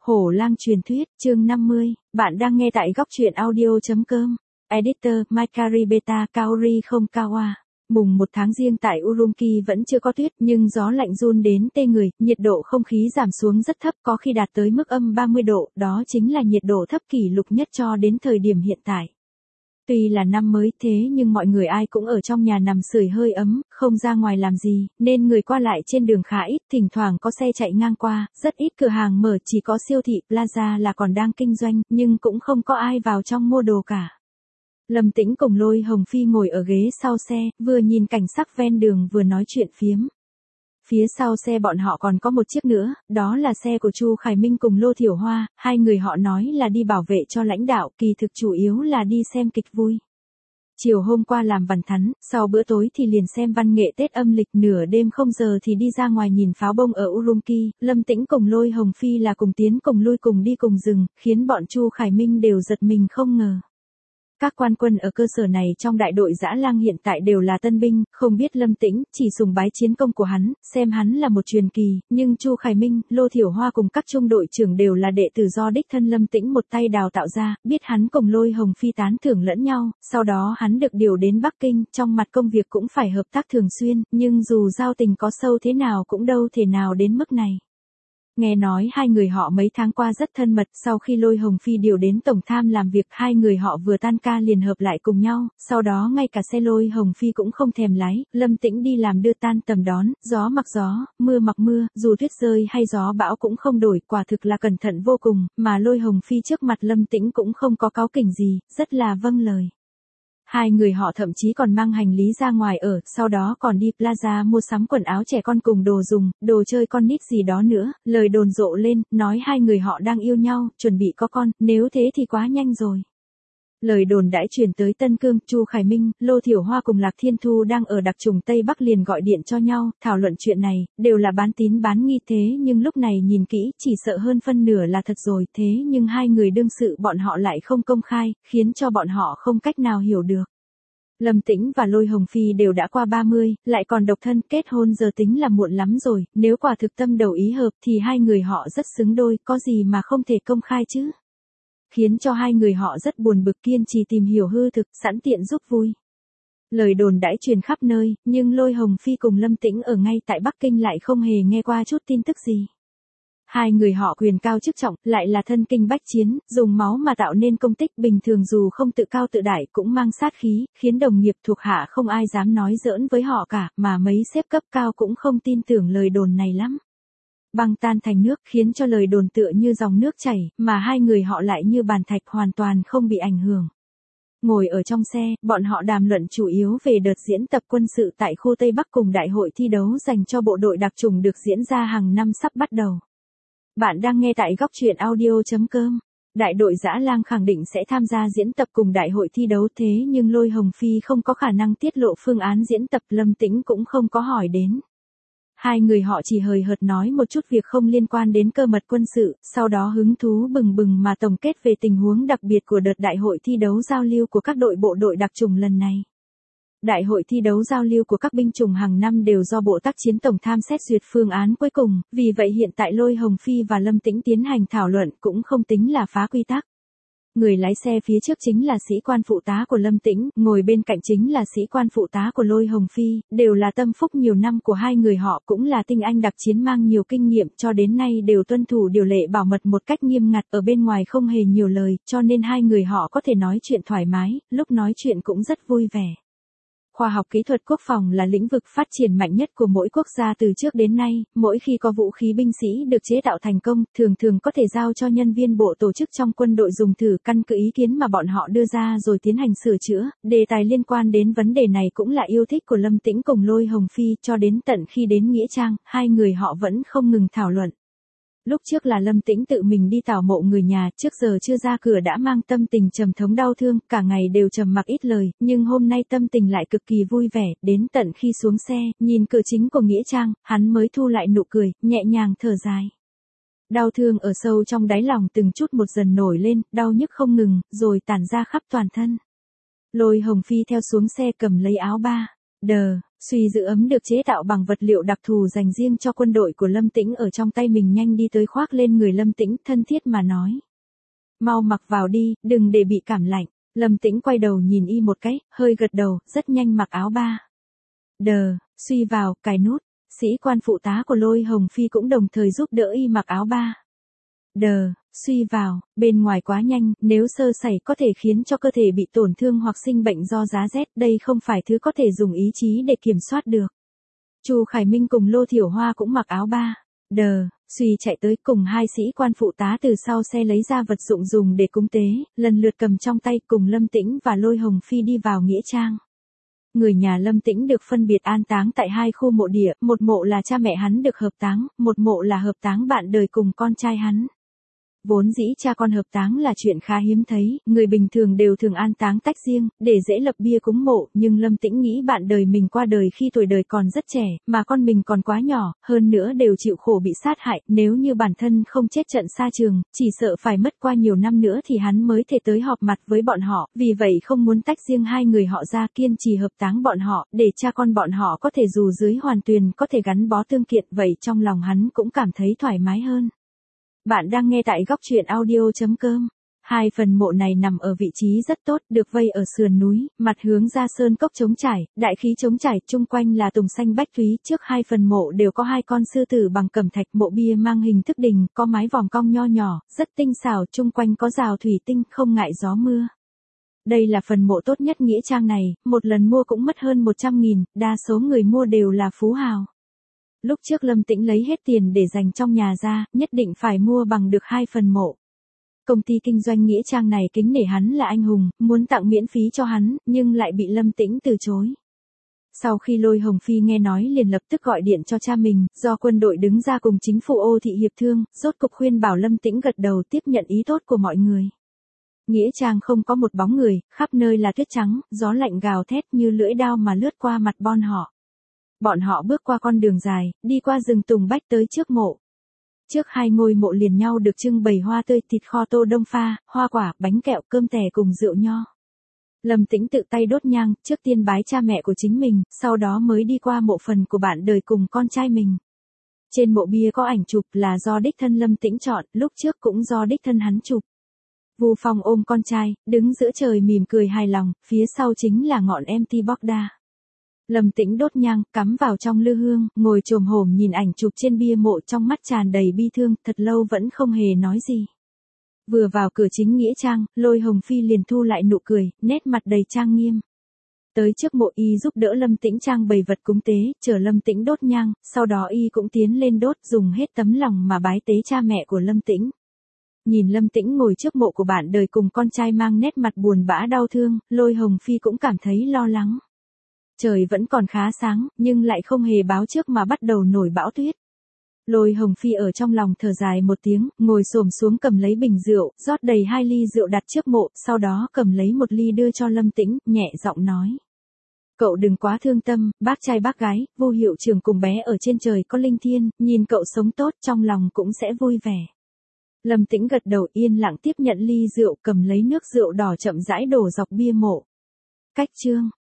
Hổ lang truyền thuyết, chương 50, bạn đang nghe tại góc truyện audio.com. Editor, Makari Beta Kaori không Kawa. Mùng 1 tháng Giêng tại Urumqi vẫn chưa có tuyết, nhưng gió lạnh run đến tê người, nhiệt độ không khí giảm xuống rất thấp, có khi đạt tới mức âm 30 độ, đó chính là nhiệt độ thấp kỷ lục nhất cho đến thời điểm hiện tại. Tuy là năm mới thế nhưng mọi người ai cũng ở trong nhà nằm sưởi hơi ấm, không ra ngoài làm gì, nên người qua lại trên đường khá ít, thỉnh thoảng có xe chạy ngang qua, rất ít cửa hàng mở, chỉ có siêu thị, plaza là còn đang kinh doanh, nhưng cũng không có ai vào trong mua đồ cả. Lâm Tĩnh cùng Lôi Hồng Phi ngồi ở ghế sau xe, vừa nhìn cảnh sắc ven đường vừa nói chuyện phiếm. Phía sau xe bọn họ còn có một chiếc nữa, đó là xe của Chu Khải Minh cùng Lô Thiểu Hoa, hai người họ nói là đi bảo vệ cho lãnh đạo, kỳ thực chủ yếu là đi xem kịch vui. Chiều hôm qua làm văn thắn, sau bữa tối thì liền xem văn nghệ Tết âm lịch, nửa đêm 0 giờ thì đi ra ngoài nhìn pháo bông ở Urumqi, Lâm Tĩnh cùng Lôi Hồng Phi là cùng tiến cùng lui cùng đi cùng dừng, khiến bọn Chu Khải Minh đều giật mình không ngờ. Các quan quân ở cơ sở này trong đại đội Dã Lang hiện tại đều là tân binh, không biết Lâm Tĩnh, chỉ sùng bái chiến công của hắn, xem hắn là một truyền kỳ, nhưng Chu Khải Minh, Lô Thiểu Hoa cùng các trung đội trưởng đều là đệ tử do đích thân Lâm Tĩnh một tay đào tạo ra, biết hắn cùng Lôi Hồng Phi tán thưởng lẫn nhau, sau đó hắn được điều đến Bắc Kinh, trong mặt công việc cũng phải hợp tác thường xuyên, nhưng dù giao tình có sâu thế nào cũng đâu thể nào đến mức này. Nghe nói hai người họ mấy tháng qua rất thân mật, sau khi Lôi Hồng Phi điều đến Tổng Tham làm việc, hai người họ vừa tan ca liền hợp lại cùng nhau, sau đó ngay cả xe Lôi Hồng Phi cũng không thèm lái, Lâm Tĩnh đi làm đưa tan tầm đón, gió mặc gió, mưa mặc mưa, dù tuyết rơi hay gió bão cũng không đổi, quả thực là cẩn thận vô cùng, mà Lôi Hồng Phi trước mặt Lâm Tĩnh cũng không có cáu kỉnh gì, rất là vâng lời. Hai người họ thậm chí còn mang hành lý ra ngoài ở, sau đó còn đi plaza mua sắm quần áo trẻ con cùng đồ dùng, đồ chơi con nít gì đó nữa, lời đồn rộ lên, nói hai người họ đang yêu nhau, chuẩn bị có con, nếu thế thì quá nhanh rồi. Lời đồn đãi truyền tới Tân Cương, Chu Khải Minh, Lô Thiểu Hoa cùng Lạc Thiên Thu đang ở đặc trùng Tây Bắc liền gọi điện cho nhau, thảo luận chuyện này, đều là bán tín bán nghi thế nhưng lúc này nhìn kỹ, chỉ sợ hơn phân nửa là thật rồi, thế nhưng hai người đương sự bọn họ lại không công khai, khiến cho bọn họ không cách nào hiểu được. Lâm Tĩnh và Lôi Hồng Phi đều đã qua 30, lại còn độc thân, kết hôn giờ tính là muộn lắm rồi, nếu quả thực tâm đầu ý hợp thì hai người họ rất xứng đôi, có gì mà không thể công khai chứ. Khiến cho hai người họ rất buồn bực, kiên trì tìm hiểu hư thực, sẵn tiện giúp vui. Lời đồn đãi truyền khắp nơi, nhưng Lôi Hồng Phi cùng Lâm Tĩnh ở ngay tại Bắc Kinh lại không hề nghe qua chút tin tức gì. Hai người họ quyền cao chức trọng, lại là thân kinh bách chiến, dùng máu mà tạo nên công tích, bình thường dù không tự cao tự đại cũng mang sát khí, khiến đồng nghiệp thuộc hạ không ai dám nói giỡn với họ cả, mà mấy sếp cấp cao cũng không tin tưởng lời đồn này lắm. Băng tan thành nước, khiến cho lời đồn tựa như dòng nước chảy, mà hai người họ lại như bàn thạch hoàn toàn không bị ảnh hưởng. Ngồi ở trong xe, bọn họ đàm luận chủ yếu về đợt diễn tập quân sự tại khu Tây Bắc cùng đại hội thi đấu dành cho bộ đội đặc chủng được diễn ra hàng năm sắp bắt đầu. Bạn đang nghe tại góc truyện audio.com. Đại đội Dã Lang khẳng định sẽ tham gia diễn tập cùng đại hội thi đấu, thế nhưng Lôi Hồng Phi không có khả năng tiết lộ phương án diễn tập, Lâm Tĩnh cũng không có hỏi đến. Hai người họ chỉ hời hợt nói một chút việc không liên quan đến cơ mật quân sự, sau đó hứng thú bừng bừng mà tổng kết về tình huống đặc biệt của đợt đại hội thi đấu giao lưu của các đội bộ đội đặc chủng lần này. Đại hội thi đấu giao lưu của các binh chủng hàng năm đều do Bộ Tác chiến Tổng Tham xét duyệt phương án cuối cùng, vì vậy hiện tại Lôi Hồng Phi và Lâm Tĩnh tiến hành thảo luận cũng không tính là phá quy tắc. Người lái xe phía trước chính là sĩ quan phụ tá của Lâm Tĩnh, ngồi bên cạnh chính là sĩ quan phụ tá của Lôi Hồng Phi, đều là tâm phúc nhiều năm của hai người họ, cũng là tinh anh đặc chiến mang nhiều kinh nghiệm, cho đến nay đều tuân thủ điều lệ bảo mật một cách nghiêm ngặt, ở bên ngoài không hề nhiều lời, cho nên hai người họ có thể nói chuyện thoải mái, lúc nói chuyện cũng rất vui vẻ. Khoa học kỹ thuật quốc phòng là lĩnh vực phát triển mạnh nhất của mỗi quốc gia từ trước đến nay, mỗi khi có vũ khí binh sĩ được chế tạo thành công, thường có thể giao cho nhân viên bộ tổ chức trong quân đội dùng thử, căn cứ ý kiến mà bọn họ đưa ra rồi tiến hành sửa chữa. Đề tài liên quan đến vấn đề này cũng là yêu thích của Lâm Tĩnh cùng Lôi Hồng Phi, cho đến tận khi đến Nghĩa Trang, hai người họ vẫn không ngừng thảo luận. Lúc trước là Lâm Tĩnh tự mình đi tảo mộ người nhà, trước giờ chưa ra cửa đã mang tâm tình trầm thống đau thương, cả ngày đều trầm mặc ít lời, nhưng hôm nay tâm tình lại cực kỳ vui vẻ, đến tận khi xuống xe, nhìn cửa chính của Nghĩa Trang, hắn mới thu lại nụ cười, nhẹ nhàng thở dài. Đau thương ở sâu trong đáy lòng từng chút một dần nổi lên, đau nhức không ngừng, rồi tản ra khắp toàn thân. Lôi Hồng Phi theo xuống xe cầm lấy áo ba. Suy giữ ấm được chế tạo bằng vật liệu đặc thù dành riêng cho quân đội của Lâm Tĩnh ở trong tay mình nhanh đi tới khoác lên người Lâm Tĩnh, thân thiết mà nói. Mau mặc vào đi, đừng để bị cảm lạnh. Lâm Tĩnh quay đầu nhìn y một cái, hơi gật đầu, rất nhanh mặc áo ba. Đờ, Suy vào, cài nút. Sĩ quan phụ tá của Lôi Hồng Phi cũng đồng thời giúp đỡ y mặc áo ba. Đờ, Suy vào, bên ngoài quá nhanh, nếu sơ sẩy có thể khiến cho cơ thể bị tổn thương hoặc sinh bệnh do giá rét, đây không phải thứ có thể dùng ý chí để kiểm soát được. Chu Khải Minh cùng Lô Thiểu Hoa cũng mặc áo ba. Đờ, Suy chạy tới cùng hai sĩ quan phụ tá từ sau xe lấy ra vật dụng dùng để cúng tế, lần lượt cầm trong tay cùng Lâm Tĩnh và Lôi Hồng Phi đi vào nghĩa trang. Người nhà Lâm Tĩnh được phân biệt an táng tại hai khu mộ địa, một mộ là cha mẹ hắn được hợp táng, một mộ là hợp táng bạn đời cùng con trai hắn. Vốn dĩ cha con hợp táng là chuyện khá hiếm thấy, người bình thường đều thường an táng tách riêng, để dễ lập bia cúng mộ, nhưng Lâm Tĩnh nghĩ bạn đời mình qua đời khi tuổi đời còn rất trẻ, mà con mình còn quá nhỏ, hơn nữa đều chịu khổ bị sát hại, nếu như bản thân không chết trận xa trường, chỉ sợ phải mất qua nhiều năm nữa thì hắn mới thể tới họp mặt với bọn họ, vì vậy không muốn tách riêng hai người họ ra, kiên trì hợp táng bọn họ, để cha con bọn họ có thể dù dưới hoàn tuyền có thể gắn bó tương kiệt, vậy trong lòng hắn cũng cảm thấy thoải mái hơn. Bạn đang nghe tại góc truyện audio.com. Hai phần mộ này nằm ở vị trí rất tốt, được vây ở sườn núi, mặt hướng ra sơn cốc trống trải, đại khí trống trải, chung quanh là tùng xanh bách thúy, trước hai phần mộ đều có hai con sư tử bằng cẩm thạch, mộ bia mang hình thức đình, có mái vòm cong nho nhỏ, rất tinh xảo, chung quanh có rào thủy tinh, không ngại gió mưa. Đây là phần mộ tốt nhất nghĩa trang này, một lần mua cũng mất hơn 100.000, đa số người mua đều là phú hào. Lúc trước Lâm Tĩnh lấy hết tiền để dành trong nhà ra, nhất định phải mua bằng được hai phần mộ. Công ty kinh doanh nghĩa trang này kính nể hắn là anh hùng, muốn tặng miễn phí cho hắn, nhưng lại bị Lâm Tĩnh từ chối. Sau khi Lôi Hồng Phi nghe nói liền lập tức gọi điện cho cha mình, do quân đội đứng ra cùng chính phủ Ô Thị hiệp thương, rốt cục khuyên bảo Lâm Tĩnh gật đầu tiếp nhận ý tốt của mọi người. Nghĩa trang không có một bóng người, khắp nơi là tuyết trắng, gió lạnh gào thét như lưỡi dao mà lướt qua mặt bọn họ. Bọn họ bước qua con đường dài, đi qua rừng tùng bách tới trước mộ. Trước hai ngôi mộ liền nhau được trưng bày hoa tươi, thịt kho tô đông pha, hoa quả, bánh kẹo, cơm tẻ cùng rượu nho. Lâm Tĩnh tự tay đốt nhang, trước tiên bái cha mẹ của chính mình, sau đó mới đi qua mộ phần của bạn đời cùng con trai mình. Trên mộ bia có ảnh chụp là do đích thân Lâm Tĩnh chọn, lúc trước cũng do đích thân hắn chụp. Vu Phong ôm con trai, đứng giữa trời mỉm cười hài lòng, phía sau chính là ngọn MT Bogda. Lâm Tĩnh đốt nhang, cắm vào trong lư hương, ngồi chồm hổm nhìn ảnh chụp trên bia mộ trong mắt tràn đầy bi thương, thật lâu vẫn không hề nói gì. Vừa vào cửa chính nghĩa trang, Lôi Hồng Phi liền thu lại nụ cười, nét mặt đầy trang nghiêm. Tới trước mộ y giúp đỡ Lâm Tĩnh trang bày vật cúng tế, chờ Lâm Tĩnh đốt nhang, sau đó y cũng tiến lên đốt, dùng hết tấm lòng mà bái tế cha mẹ của Lâm Tĩnh. Nhìn Lâm Tĩnh ngồi trước mộ của bạn đời cùng con trai mang nét mặt buồn bã đau thương, Lôi Hồng Phi cũng cảm thấy lo lắng. Trời vẫn còn khá sáng, nhưng lại không hề báo trước mà bắt đầu nổi bão tuyết. Lôi Hồng Phi ở trong lòng thở dài một tiếng, ngồi xổm xuống cầm lấy bình rượu, rót đầy 2 ly rượu đặt trước mộ, sau đó cầm lấy 1 ly đưa cho Lâm Tĩnh, nhẹ giọng nói. Cậu đừng quá thương tâm, bác trai bác gái, Vu hiệu trưởng cùng bé ở trên trời có linh thiêng, nhìn cậu sống tốt trong lòng cũng sẽ vui vẻ. Lâm Tĩnh gật đầu yên lặng tiếp nhận ly rượu, cầm lấy nước rượu đỏ chậm rãi đổ dọc bia mộ. Cách chương.